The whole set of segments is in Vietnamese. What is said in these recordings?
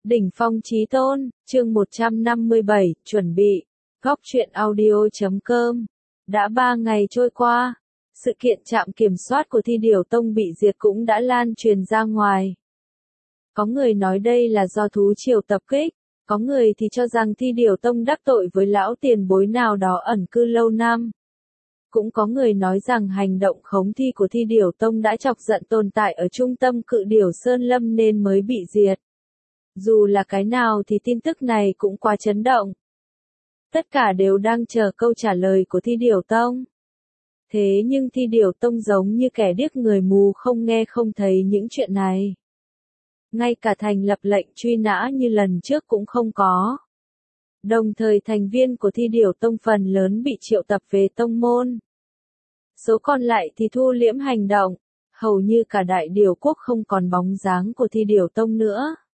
Đỉnh phong chí tôn, chương 157, chuẩn bị. Góc truyện audio.com. Đã 3 ngày trôi qua, sự kiện trạm kiểm soát của Thi Điểu Tông bị diệt cũng đã lan truyền ra ngoài. Có người nói đây là do thú triều tập kích, có người thì cho rằng Thi Điểu Tông đắc tội với lão tiền bối nào đó ẩn cư lâu năm. Cũng có người nói rằng hành động khống thi của Thi Điểu Tông đã chọc giận tồn tại ở trung tâm Cự Điểu Sơn Lâm nên mới bị diệt. Dù là cái nào thì tin tức này cũng quá chấn động. Tất cả đều đang chờ câu trả lời của Thi Điểu Tông. Thế nhưng Thi Điểu Tông giống như kẻ điếc người mù không nghe không thấy những chuyện này. Ngay cả thành lập lệnh truy nã như lần trước cũng không có. Đồng thời thành viên của Thi Điểu Tông phần lớn bị triệu tập về tông môn. Số còn lại thì thu liễm hành động, hầu như cả Đại Điểu Quốc không còn bóng dáng của Thi Điểu Tông nữa.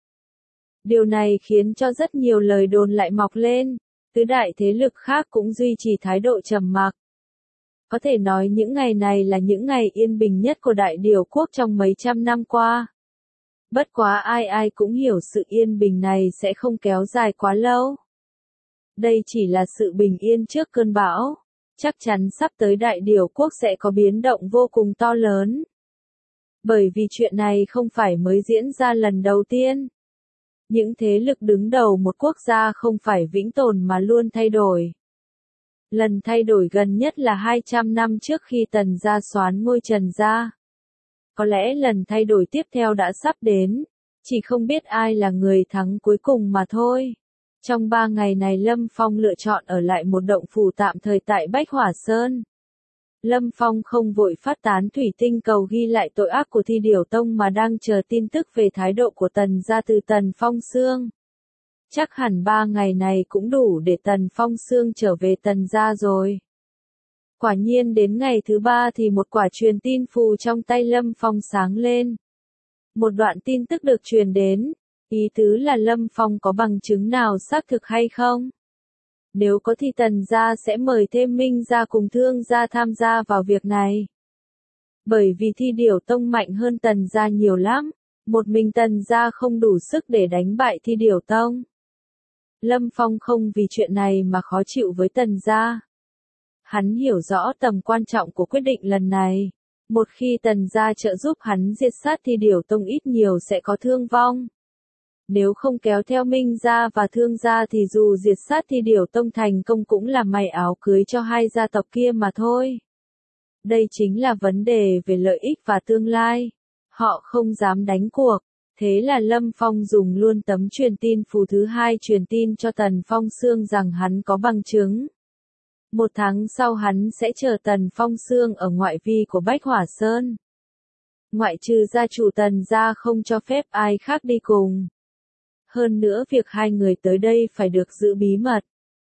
Điều này khiến cho rất nhiều lời đồn lại mọc lên, tứ đại thế lực khác cũng duy trì thái độ trầm mặc. Có thể nói những ngày này là những ngày yên bình nhất của Đại Điểu Quốc trong mấy trăm năm qua. Bất quá ai ai cũng hiểu sự yên bình này sẽ không kéo dài quá lâu. Đây chỉ là sự bình yên trước cơn bão. Chắc chắn sắp tới Đại Điểu Quốc sẽ có biến động vô cùng to lớn. Bởi vì chuyện này không phải mới diễn ra lần đầu tiên. Những thế lực đứng đầu một quốc gia không phải vĩnh tồn mà luôn thay đổi. Lần thay đổi gần nhất là 200 năm trước khi Tần gia soán ngôi Trần gia. Có lẽ lần thay đổi tiếp theo đã sắp đến, chỉ không biết ai là người thắng cuối cùng mà thôi. Trong 3 ngày này Lâm Phong lựa chọn ở lại một động phủ tạm thời tại Bách Hỏa Sơn. Lâm Phong không vội phát tán thủy tinh cầu ghi lại tội ác của Thi Điểu Tông mà đang chờ tin tức về thái độ của Tần gia từ Tần Phong Xương. Chắc hẳn 3 ngày này cũng đủ để Tần Phong Xương trở về Tần gia rồi. Quả nhiên đến ngày thứ 3 thì một quả truyền tin phù trong tay Lâm Phong sáng lên. Một đoạn tin tức được truyền đến, ý tứ là Lâm Phong có bằng chứng nào xác thực hay không? Nếu có thì Tần gia sẽ mời thêm Minh gia cùng Thương gia tham gia vào việc này. Bởi vì Thi Điểu Tông mạnh hơn Tần gia nhiều lắm, một mình Tần gia không đủ sức để đánh bại Thi Điểu Tông. Lâm Phong không vì chuyện này mà khó chịu với Tần gia. Hắn hiểu rõ tầm quan trọng của quyết định lần này. Một khi Tần gia trợ giúp hắn diệt sát Thi Điểu Tông ít nhiều sẽ có thương vong. Nếu không kéo theo Minh gia và Thương gia thì dù diệt sát Thi Điểu Tông thành công cũng là mày áo cưới cho hai gia tộc kia mà thôi. Đây chính là vấn đề về lợi ích và tương lai. Họ không dám đánh cuộc. Thế là Lâm Phong dùng luôn tấm truyền tin phù thứ 2 truyền tin cho Tần Phong Xương rằng hắn có bằng chứng. 1 tháng sau hắn sẽ chờ Tần Phong Xương ở ngoại vi của Bách Hỏa Sơn. Ngoại trừ gia chủ Tần gia không cho phép ai khác đi cùng. Hơn nữa việc hai người tới đây phải được giữ bí mật.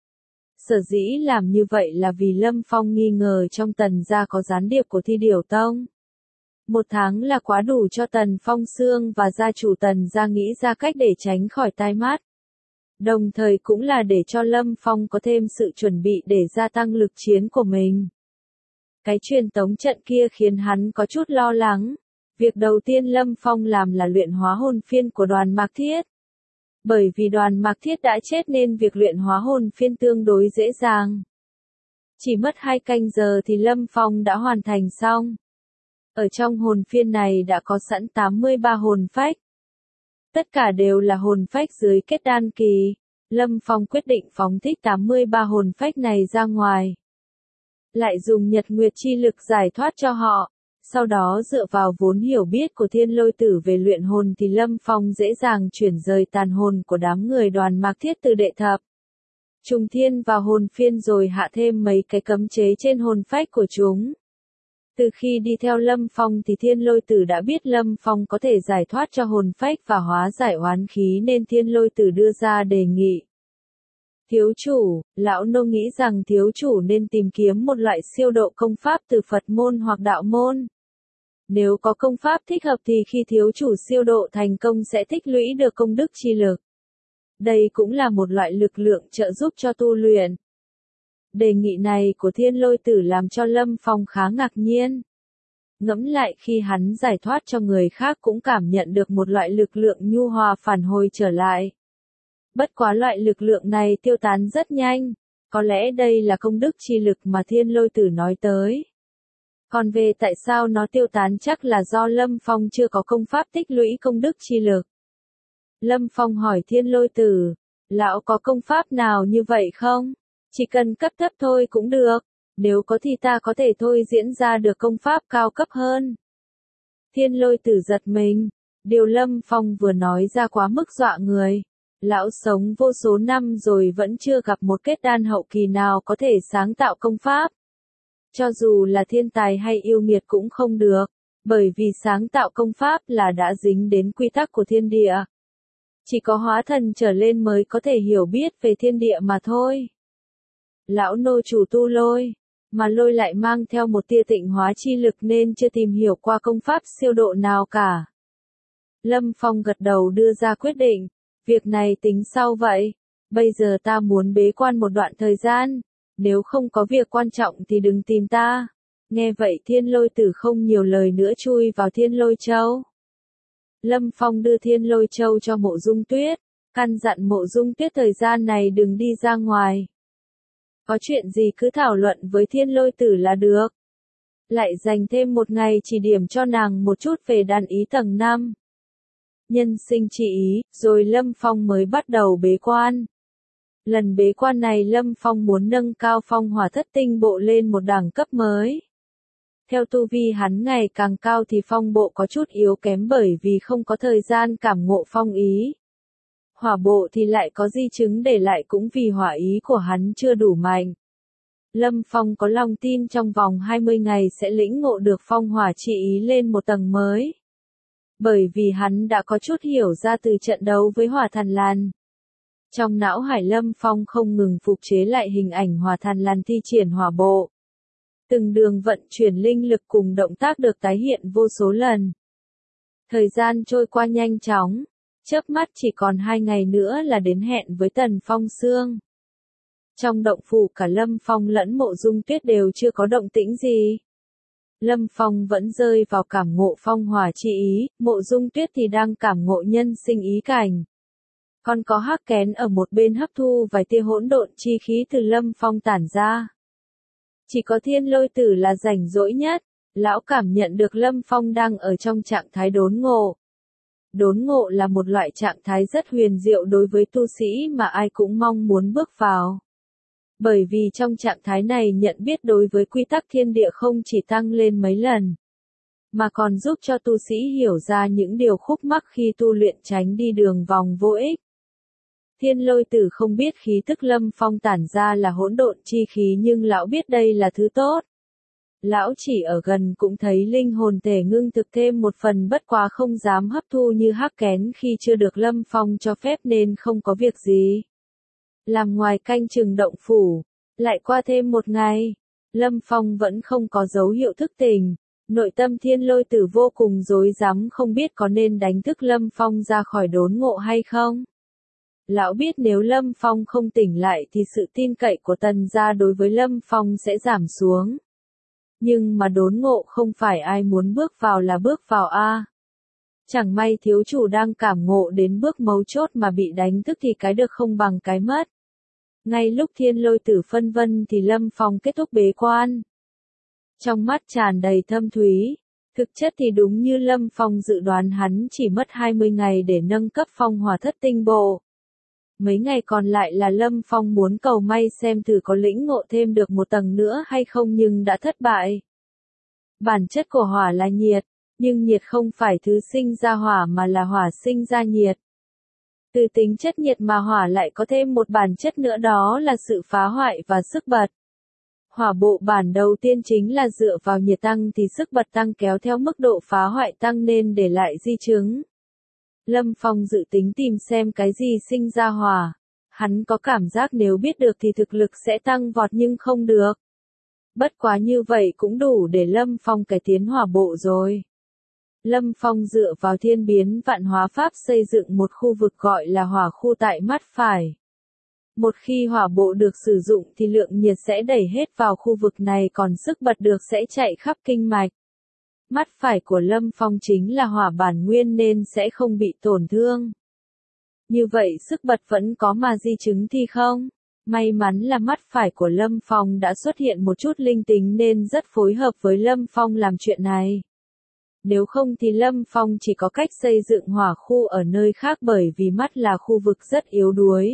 Sở dĩ làm như vậy là vì Lâm Phong nghi ngờ trong Tần gia có gián điệp của Thi Điểu Tông. 1 tháng là quá đủ cho Tần Phong Xương và gia chủ Tần gia nghĩ ra cách để tránh khỏi tai mắt. Đồng thời cũng là để cho Lâm Phong có thêm sự chuẩn bị để gia tăng lực chiến của mình. Cái truyền tống trận kia khiến hắn có chút lo lắng. Việc đầu tiên Lâm Phong làm là luyện hóa hồn phiên của Đoàn Mạc Thiết. Bởi vì Đoàn Mạc Thiết đã chết nên việc luyện hóa hồn phiên tương đối dễ dàng. Chỉ mất 2 canh giờ thì Lâm Phong đã hoàn thành xong. Ở trong hồn phiên này đã có sẵn 83 hồn phách. Tất cả đều là hồn phách dưới kết đan kỳ. Lâm Phong quyết định phóng thích 83 hồn phách này ra ngoài. Lại dùng nhật nguyệt chi lực giải thoát cho họ. Sau đó dựa vào vốn hiểu biết của Thiên Lôi Tử về luyện hồn thì Lâm Phong dễ dàng chuyển rời tàn hồn của đám người Đoàn Mạc Thiết từ đệ thập Trùng Thiên vào hồn phiên rồi hạ thêm mấy cái cấm chế trên hồn phách của chúng. Từ khi đi theo Lâm Phong thì Thiên Lôi Tử đã biết Lâm Phong có thể giải thoát cho hồn phách và hóa giải oán khí nên Thiên Lôi Tử đưa ra đề nghị. Thiếu chủ, lão nô nghĩ rằng thiếu chủ nên tìm kiếm một loại siêu độ công pháp từ Phật môn hoặc đạo môn. Nếu có công pháp thích hợp thì khi thiếu chủ siêu độ thành công sẽ tích lũy được công đức chi lực. Đây cũng là một loại lực lượng trợ giúp cho tu luyện. Đề nghị này của Thiên Lôi Tử làm cho Lâm Phong khá ngạc nhiên. Ngẫm lại khi hắn giải thoát cho người khác cũng cảm nhận được một loại lực lượng nhu hòa phản hồi trở lại. Bất quá loại lực lượng này tiêu tán rất nhanh, có lẽ đây là công đức chi lực mà Thiên Lôi Tử nói tới. Còn về tại sao nó tiêu tán chắc là do Lâm Phong chưa có công pháp tích lũy công đức chi lực. Lâm Phong hỏi Thiên Lôi Tử, lão có công pháp nào như vậy không? Chỉ cần cấp thấp thôi cũng được, nếu có thì ta có thể thôi diễn ra được công pháp cao cấp hơn. Thiên Lôi Tử giật mình, điều Lâm Phong vừa nói ra quá mức dọa người. Lão sống vô số năm rồi vẫn chưa gặp một kết đan hậu kỳ nào có thể sáng tạo công pháp. Cho dù là thiên tài hay yêu nghiệt cũng không được, bởi vì sáng tạo công pháp là đã dính đến quy tắc của thiên địa. Chỉ có hóa thần trở lên mới có thể hiểu biết về thiên địa mà thôi. Lão nô chủ tu lôi, mà lôi lại mang theo một tia tịnh hóa chi lực nên chưa tìm hiểu qua công pháp siêu độ nào cả. Lâm Phong gật đầu đưa ra quyết định, việc này tính sau vậy, bây giờ ta muốn bế quan một đoạn thời gian, nếu không có việc quan trọng thì đừng tìm ta. Nghe vậy Thiên Lôi Tử không nhiều lời nữa chui vào Thiên Lôi Châu. Lâm Phong đưa Thiên Lôi Châu cho Mộ Dung Tuyết, căn dặn Mộ Dung Tuyết thời gian này đừng đi ra ngoài. Có chuyện gì cứ thảo luận với Thiên Lôi Tử là được. Lại dành thêm một ngày chỉ điểm cho nàng một chút về đàn ý tầng 5. Nhân sinh chỉ ý, rồi Lâm Phong mới bắt đầu bế quan. Lần bế quan này Lâm Phong muốn nâng cao phong hỏa thất tinh bộ lên một đẳng cấp mới. Theo tu vi hắn ngày càng cao thì phong bộ có chút yếu kém bởi vì không có thời gian cảm ngộ phong ý. Hỏa bộ thì lại có di chứng để lại cũng vì hỏa ý của hắn chưa đủ mạnh. Lâm Phong có lòng tin trong vòng 20 ngày sẽ lĩnh ngộ được phong hỏa chi ý lên một tầng mới. Bởi vì hắn đã có chút hiểu ra từ trận đấu với Hỏa Thần Lan. Trong não hải Lâm Phong không ngừng phục chế lại hình ảnh Hỏa Thần Lan thi triển hỏa bộ. Từng đường vận chuyển linh lực cùng động tác được tái hiện vô số lần. Thời gian trôi qua nhanh chóng, chớp mắt chỉ còn 2 ngày nữa là đến hẹn với Tần Phong Sương. Trong động phủ cả Lâm Phong lẫn Mộ Dung Tuyết đều chưa có động tĩnh gì. Lâm Phong vẫn rơi vào cảm ngộ phong hỏa chi ý, Mộ Dung Tuyết thì đang cảm ngộ nhân sinh ý cảnh. Còn có Hắc Kén ở một bên hấp thu vài tia hỗn độn chi khí từ Lâm Phong tản ra. Chỉ có Thiên Lôi Tử là rảnh rỗi nhất, lão cảm nhận được Lâm Phong đang ở trong trạng thái đốn ngộ. Đốn ngộ là một loại trạng thái rất huyền diệu đối với tu sĩ mà ai cũng mong muốn bước vào. Bởi vì trong trạng thái này nhận biết đối với quy tắc thiên địa không chỉ tăng lên mấy lần, mà còn giúp cho tu sĩ hiểu ra những điều khúc mắc khi tu luyện tránh đi đường vòng vô ích. Thiên Lôi Tử không biết khí tức Lâm Phong tản ra là hỗn độn chi khí nhưng lão biết đây là thứ tốt. Lão chỉ ở gần cũng thấy linh hồn thể ngưng thực thêm một phần bất quá không dám hấp thu như Hắc Kén khi chưa được Lâm Phong cho phép nên không có việc gì. Làm ngoài canh chừng động phủ, lại qua thêm một ngày, Lâm Phong vẫn không có dấu hiệu thức tỉnh. Nội tâm Thiên Lôi Tử vô cùng rối rắm không biết có nên đánh thức Lâm Phong ra khỏi đốn ngộ hay không. Lão biết nếu Lâm Phong không tỉnh lại thì sự tin cậy của Tần gia đối với Lâm Phong sẽ giảm xuống. Nhưng mà đốn ngộ không phải ai muốn bước vào là bước vào a. Chẳng may thiếu chủ đang cảm ngộ đến bước mấu chốt mà bị đánh thức thì cái được không bằng cái mất. Ngay lúc Thiên Lôi Tử phân vân thì Lâm Phong kết thúc bế quan. Trong mắt tràn đầy thâm thúy, thực chất thì đúng như Lâm Phong dự đoán hắn chỉ mất 20 ngày để nâng cấp phong hỏa thất tinh bộ. Mấy ngày còn lại là Lâm Phong muốn cầu may xem thử có lĩnh ngộ thêm được một tầng nữa hay không nhưng đã thất bại. Bản chất của hỏa là nhiệt, nhưng nhiệt không phải thứ sinh ra hỏa mà là hỏa sinh ra nhiệt. Từ tính chất nhiệt mà hỏa lại có thêm một bản chất nữa đó là sự phá hoại và sức bật. Hỏa bộ bản đầu tiên chính là dựa vào nhiệt tăng thì sức bật tăng kéo theo mức độ phá hoại tăng nên để lại di chứng. Lâm Phong dự tính tìm xem cái gì sinh ra hỏa. Hắn có cảm giác nếu biết được thì thực lực sẽ tăng vọt nhưng không được. Bất quá như vậy cũng đủ để Lâm Phong cải tiến hỏa bộ rồi. Lâm Phong dựa vào thiên biến vạn hóa pháp xây dựng một khu vực gọi là hỏa khu tại mắt phải. Một khi hỏa bộ được sử dụng thì lượng nhiệt sẽ đẩy hết vào khu vực này còn sức bật được sẽ chạy khắp kinh mạch. Mắt phải của Lâm Phong chính là hỏa bản nguyên nên sẽ không bị tổn thương. Như vậy sức bật vẫn có mà di chứng thì không. May mắn là mắt phải của Lâm Phong đã xuất hiện một chút linh tính nên rất phối hợp với Lâm Phong làm chuyện này. Nếu không thì Lâm Phong chỉ có cách xây dựng hỏa khu ở nơi khác bởi vì mắt là khu vực rất yếu đuối.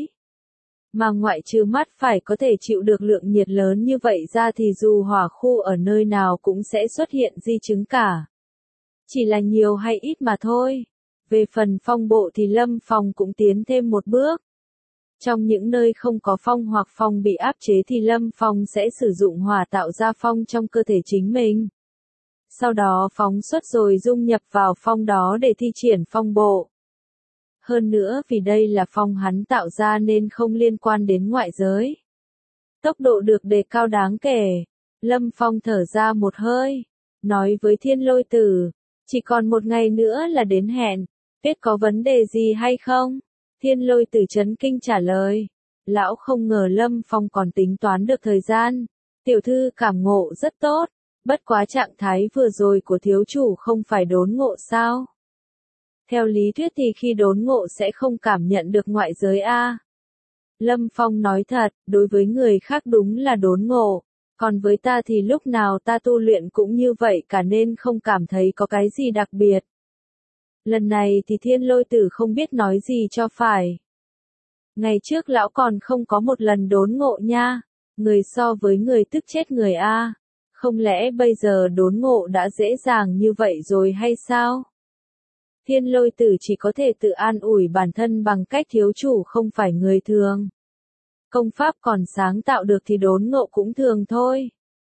Mà ngoại trừ mắt phải có thể chịu được lượng nhiệt lớn như vậy ra thì dù hỏa khu ở nơi nào cũng sẽ xuất hiện di chứng cả. Chỉ là nhiều hay ít mà thôi. Về phần phong bộ thì Lâm Phong cũng tiến thêm một bước. Trong những nơi không có phong hoặc phong bị áp chế thì Lâm Phong sẽ sử dụng hỏa tạo ra phong trong cơ thể chính mình. Sau đó phóng xuất rồi dung nhập vào phong đó để thi triển phong bộ. Hơn nữa vì đây là phong hắn tạo ra nên không liên quan đến ngoại giới. Tốc độ được đề cao đáng kể. Lâm Phong thở ra một hơi. Nói với Thiên Lôi Tử. Chỉ còn một ngày nữa là đến hẹn. Biết có vấn đề gì hay không? Thiên Lôi Tử chấn kinh trả lời. Lão không ngờ Lâm Phong còn tính toán được thời gian. Tiểu thư cảm ngộ rất tốt. Bất quá trạng thái vừa rồi của thiếu chủ không phải đốn ngộ sao? Theo lý thuyết thì khi đốn ngộ sẽ không cảm nhận được ngoại giới a. Lâm Phong nói thật, đối với người khác đúng là đốn ngộ, còn với ta thì lúc nào ta tu luyện cũng như vậy cả nên không cảm thấy có cái gì đặc biệt. Lần này thì Thiên Lôi Tử không biết nói gì cho phải. Ngày trước lão còn không có một lần đốn ngộ nha, người so với người tức chết người a. Không lẽ bây giờ đốn ngộ đã dễ dàng như vậy rồi hay sao? Thiên Lôi Tử chỉ có thể tự an ủi bản thân bằng cách thiếu chủ không phải người thường. Công pháp còn sáng tạo được thì đốn ngộ cũng thường thôi.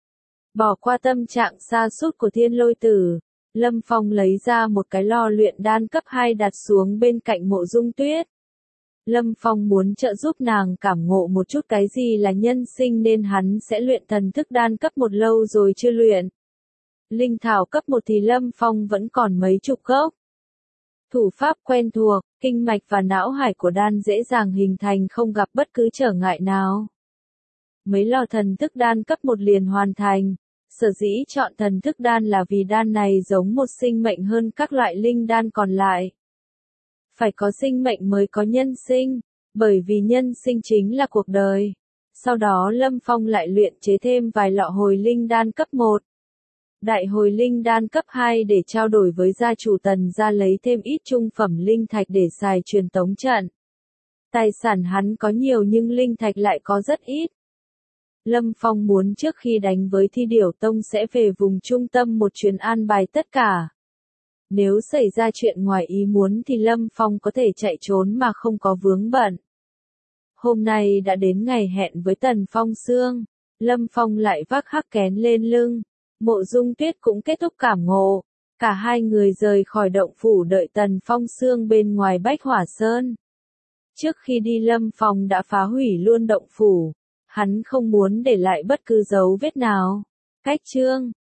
Bỏ qua tâm trạng sa sút của Thiên Lôi Tử, Lâm Phong lấy ra một cái lò luyện đan cấp 2 đặt xuống bên cạnh Mộ Dung Tuyết. Lâm Phong muốn trợ giúp nàng cảm ngộ một chút cái gì là nhân sinh nên hắn sẽ luyện thần thức đan cấp 1 lâu rồi chưa luyện. Linh thảo cấp 1 thì Lâm Phong vẫn còn mấy chục gốc. Thủ pháp quen thuộc, kinh mạch và não hải của đan dễ dàng hình thành không gặp bất cứ trở ngại nào. Mấy lò thần thức đan cấp 1 liền hoàn thành. Sở dĩ chọn thần thức đan là vì đan này giống một sinh mệnh hơn các loại linh đan còn lại. Phải có sinh mệnh mới có nhân sinh, bởi vì nhân sinh chính là cuộc đời. Sau đó Lâm Phong lại luyện chế thêm vài lọ hồi linh đan cấp 1. Đại hồi linh đan cấp 2 để trao đổi với gia chủ Tần gia lấy thêm ít trung phẩm linh thạch để xài truyền tống trận. Tài sản hắn có nhiều nhưng linh thạch lại có rất ít. Lâm Phong muốn trước khi đánh với Thi Điểu Tông sẽ về vùng trung tâm một chuyến an bài tất cả. Nếu xảy ra chuyện ngoài ý muốn thì Lâm Phong có thể chạy trốn mà không có vướng bận. Hôm nay đã đến ngày hẹn với Tần Phong Sương. Lâm Phong lại vác hắc kén lên lưng. Mộ Dung Tuyết cũng kết thúc cảm ngộ. Cả hai người rời khỏi động phủ đợi Tần Phong Sương bên ngoài Bách Hỏa Sơn. Trước khi đi Lâm Phong đã phá hủy luôn động phủ. Hắn không muốn để lại bất cứ dấu vết nào. Cách chương